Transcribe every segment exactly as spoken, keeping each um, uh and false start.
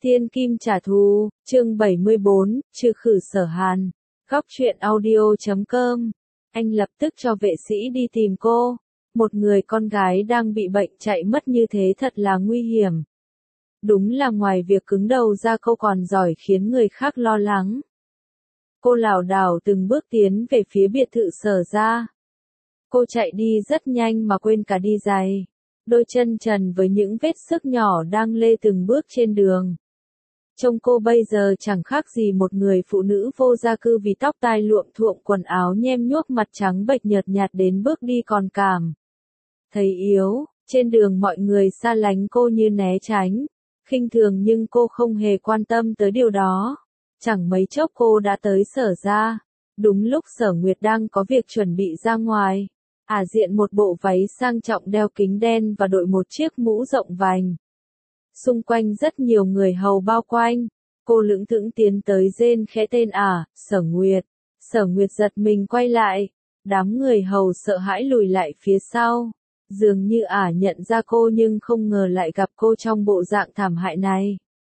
Tiên Kim trả thù, chương bảy mươi bốn, trừ khử Sở Hàn. Góc truyện audio chấm com. Anh lập tức cho vệ sĩ đi tìm cô. Một người con gái đang bị bệnh chạy mất như thế thật là nguy hiểm. Đúng là ngoài việc cứng đầu ra cô còn giỏi khiến người khác lo lắng. Cô lảo đảo từng bước tiến về phía biệt thự Sở gia. Cô chạy đi rất nhanh mà quên cả đi giày. Đôi chân trần với những vết xước nhỏ đang lê từng bước trên đường. Trông cô bây giờ chẳng khác gì một người phụ nữ vô gia cư vì tóc tai luộm thuộm, quần áo nhem nhuốc, mặt trắng bệch nhợt nhạt đến bước đi còn cảm thấy yếu. Trên đường mọi người xa lánh cô như né tránh, khinh thường, nhưng cô không hề quan tâm tới điều đó. Chẳng mấy chốc cô đã tới Sở gia. Đúng lúc Sở Nguyệt đang có việc chuẩn bị ra ngoài. Ả diện một bộ váy sang trọng, đeo kính đen và đội một chiếc mũ rộng vành. Xung quanh rất nhiều người hầu bao quanh. Cô lững thững tiến tới rên khẽ tên Ả, Sở Nguyệt. Sở Nguyệt giật mình quay lại. Đám người hầu sợ hãi lùi lại phía sau. Dường như Ả nhận ra cô nhưng không ngờ lại gặp cô trong bộ dạng thảm hại này.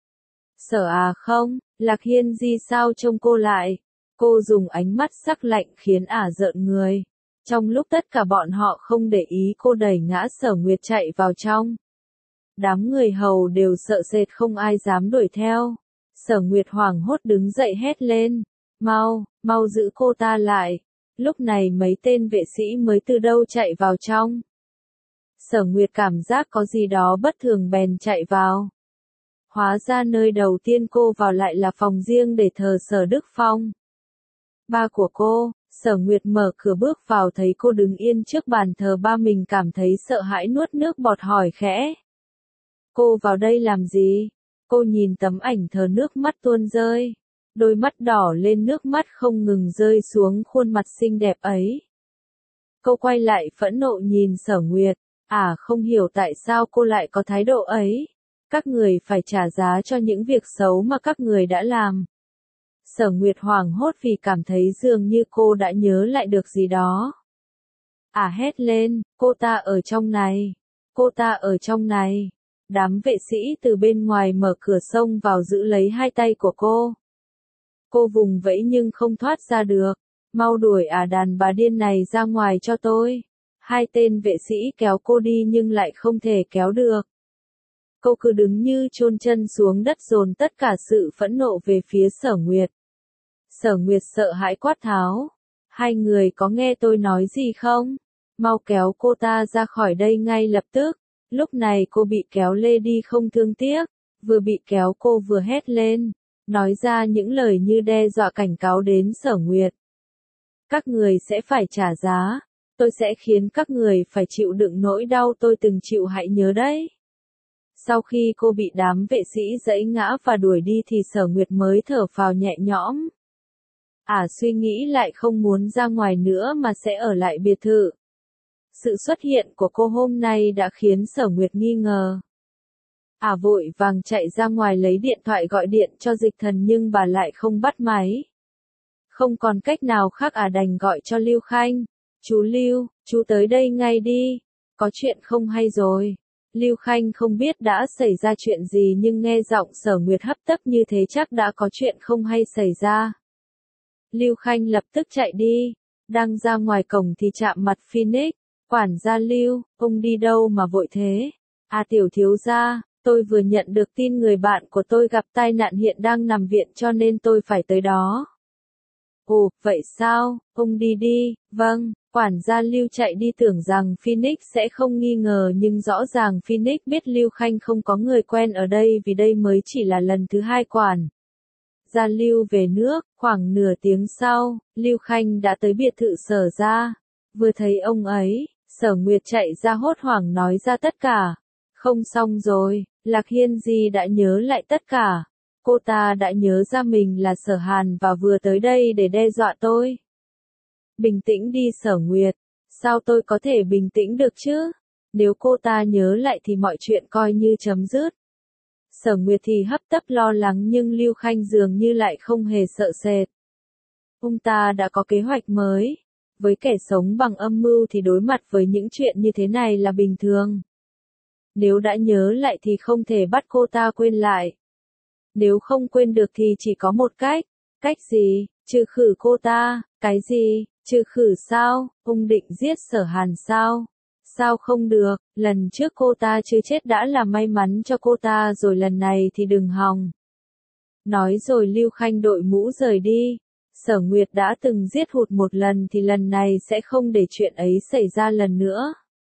Sở à không, Lạc Hiên Di sao trông cô lại. Cô dùng ánh mắt sắc lạnh khiến Ả rợn người. Trong lúc tất cả bọn họ không để ý, cô đẩy ngã Sở Nguyệt chạy vào trong. Đám người hầu đều sợ sệt, không ai dám đuổi theo. Sở Nguyệt hoảng hốt đứng dậy hét lên. Mau, mau giữ cô ta lại. Lúc này mấy tên vệ sĩ mới từ đâu chạy vào trong. Sở Nguyệt cảm giác có gì đó bất thường bèn chạy vào. Hóa ra nơi đầu tiên cô vào lại là phòng riêng để thờ Sở Đức Phong, ba của cô. Sở Nguyệt mở cửa bước vào thấy cô đứng yên trước bàn thờ ba mình, cảm thấy sợ hãi nuốt nước bọt hỏi khẽ. Cô vào đây làm gì? Cô nhìn tấm ảnh thờ, nước mắt tuôn rơi. Đôi mắt đỏ lên, nước mắt không ngừng rơi xuống khuôn mặt xinh đẹp ấy. Cô quay lại phẫn nộ nhìn Sở Nguyệt. À, không hiểu tại sao cô lại có thái độ ấy. Các người phải trả giá cho những việc xấu mà các người đã làm. Sở Nguyệt hoảng hốt vì cảm thấy dường như cô đã nhớ lại được gì đó. À hét lên, cô ta ở trong này, cô ta ở trong này. Đám vệ sĩ từ bên ngoài mở cửa xông vào giữ lấy hai tay của cô. Cô vùng vẫy nhưng không thoát ra được. Mau đuổi à đàn bà điên này ra ngoài cho tôi. Hai tên vệ sĩ kéo cô đi nhưng lại không thể kéo được. Cô cứ đứng như chôn chân xuống đất, dồn tất cả sự phẫn nộ về phía Sở Nguyệt. Sở Nguyệt sợ hãi quát tháo. Hai người có nghe tôi nói gì không? Mau kéo cô ta ra khỏi đây ngay lập tức. Lúc này cô bị kéo lê đi không thương tiếc. Vừa bị kéo cô vừa hét lên. Nói ra những lời như đe dọa cảnh cáo đến Sở Nguyệt. Các người sẽ phải trả giá. Tôi sẽ khiến các người phải chịu đựng nỗi đau tôi từng chịu, hãy nhớ đấy. Sau khi cô bị đám vệ sĩ giẫy ngã và đuổi đi thì Sở Nguyệt mới thở phào nhẹ nhõm. Ả suy nghĩ lại không muốn ra ngoài nữa mà sẽ ở lại biệt thự. Sự xuất hiện của cô hôm nay đã khiến Sở Nguyệt nghi ngờ. Ả vội vàng chạy ra ngoài lấy điện thoại gọi điện cho Dịch Thần nhưng bà lại không bắt máy. Không còn cách nào khác, Ả đành gọi cho Lưu Khanh. Chú Lưu, chú tới đây ngay đi. Có chuyện không hay rồi. Lưu Khanh không biết đã xảy ra chuyện gì nhưng nghe giọng Sở Nguyệt hấp tấp như thế chắc đã có chuyện không hay xảy ra. Lưu Khanh lập tức chạy đi. Đang ra ngoài cổng thì chạm mặt Phoenix. Quản gia Lưu, ông đi đâu mà vội thế? À tiểu thiếu gia, tôi vừa nhận được tin người bạn của tôi gặp tai nạn, hiện đang nằm viện cho nên tôi phải tới đó. Ồ, vậy sao? Ông đi đi. Vâng. Quản gia Lưu chạy đi, tưởng rằng Phoenix sẽ không nghi ngờ nhưng rõ ràng Phoenix biết Lưu Khanh không có người quen ở đây vì đây mới chỉ là lần thứ hai quản gia Lưu về nước. Khoảng nửa tiếng sau, Lưu Khanh đã tới biệt thự Sở gia. Vừa thấy ông ấy, Sở Nguyệt chạy ra hốt hoảng nói ra tất cả. Không xong rồi, Lạc Hiên Di đã nhớ lại tất cả. Cô ta đã nhớ ra mình là Sở Hàn và vừa tới đây để đe dọa tôi. Bình tĩnh đi Sở Nguyệt. Sao tôi có thể bình tĩnh được chứ? Nếu cô ta nhớ lại thì mọi chuyện coi như chấm dứt. Sở Nguyệt thì hấp tấp lo lắng nhưng Lưu Khanh dường như lại không hề sợ sệt. Ông ta đã có kế hoạch mới. Với kẻ sống bằng âm mưu thì đối mặt với những chuyện như thế này là bình thường. Nếu đã nhớ lại thì không thể bắt cô ta quên lại. Nếu không quên được thì chỉ có một cách. Cách gì? Trừ khử cô ta. Cái gì? Trừ khử sao? Ông định giết Sở Hàn sao? Sao không được, lần trước cô ta chưa chết đã là may mắn cho cô ta rồi, lần này thì đừng hòng. Nói rồi Lưu Khanh đội mũ rời đi. Sở Nguyệt đã từng giết hụt một lần thì lần này sẽ không để chuyện ấy xảy ra lần nữa.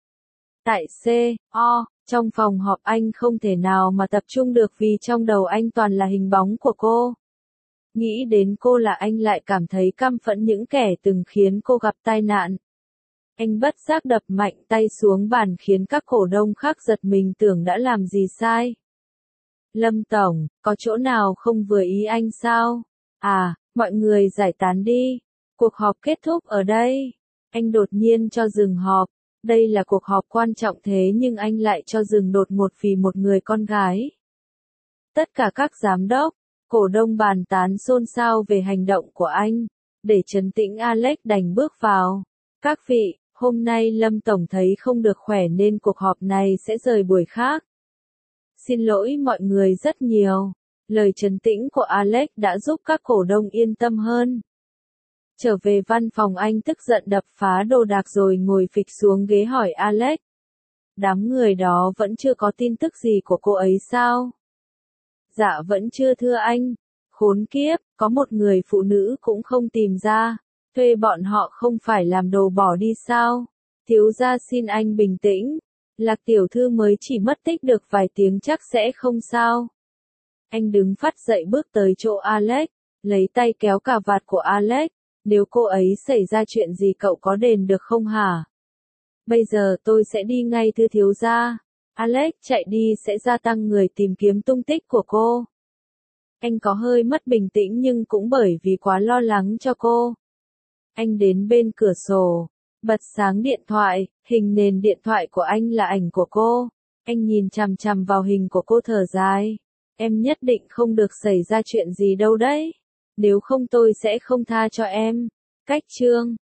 Tại C, O, trong phòng họp anh không thể nào mà tập trung được vì trong đầu anh toàn là hình bóng của cô. Nghĩ đến cô là anh lại cảm thấy căm phẫn những kẻ từng khiến cô gặp tai nạn. Anh bất giác đập mạnh tay xuống bàn khiến các cổ đông khác giật mình tưởng đã làm gì sai. Lâm Tổng, có chỗ nào không vừa ý anh sao? À, mọi người giải tán đi. Cuộc họp kết thúc ở đây. Anh đột nhiên cho dừng họp. Đây là cuộc họp quan trọng thế nhưng anh lại cho dừng đột ngột vì một người con gái. Tất cả các giám đốc, cổ đông bàn tán xôn xao về hành động của anh. Để trấn tĩnh Alex đành bước vào. Các vị, hôm nay Lâm Tổng thấy không được khỏe nên cuộc họp này sẽ rời buổi khác. Xin lỗi mọi người rất nhiều. Lời trấn tĩnh của Alex đã giúp các cổ đông yên tâm hơn. Trở về văn phòng anh tức giận đập phá đồ đạc rồi ngồi phịch xuống ghế hỏi Alex. Đám người đó vẫn chưa có tin tức gì của cô ấy sao? Dạ vẫn chưa thưa anh. Khốn kiếp, có một người phụ nữ cũng không tìm ra. Thuê bọn họ không phải làm đồ bỏ đi sao? Thiếu gia xin anh bình tĩnh. Lạc tiểu thư mới chỉ mất tích được vài tiếng chắc sẽ không sao. Anh đứng phát dậy bước tới chỗ Alex, lấy tay kéo cà vạt của Alex. Nếu cô ấy xảy ra chuyện gì cậu có đền được không hả? Bây giờ tôi sẽ đi ngay thưa thiếu gia. Alex chạy đi sẽ gia tăng người tìm kiếm tung tích của cô. Anh có hơi mất bình tĩnh nhưng cũng bởi vì quá lo lắng cho cô. Anh đến bên cửa sổ, bật sáng điện thoại, hình nền điện thoại của anh là ảnh của cô. Anh nhìn chằm chằm vào hình của cô thở dài. Em nhất định không được xảy ra chuyện gì đâu đấy. Nếu không tôi sẽ không tha cho em. Cách chương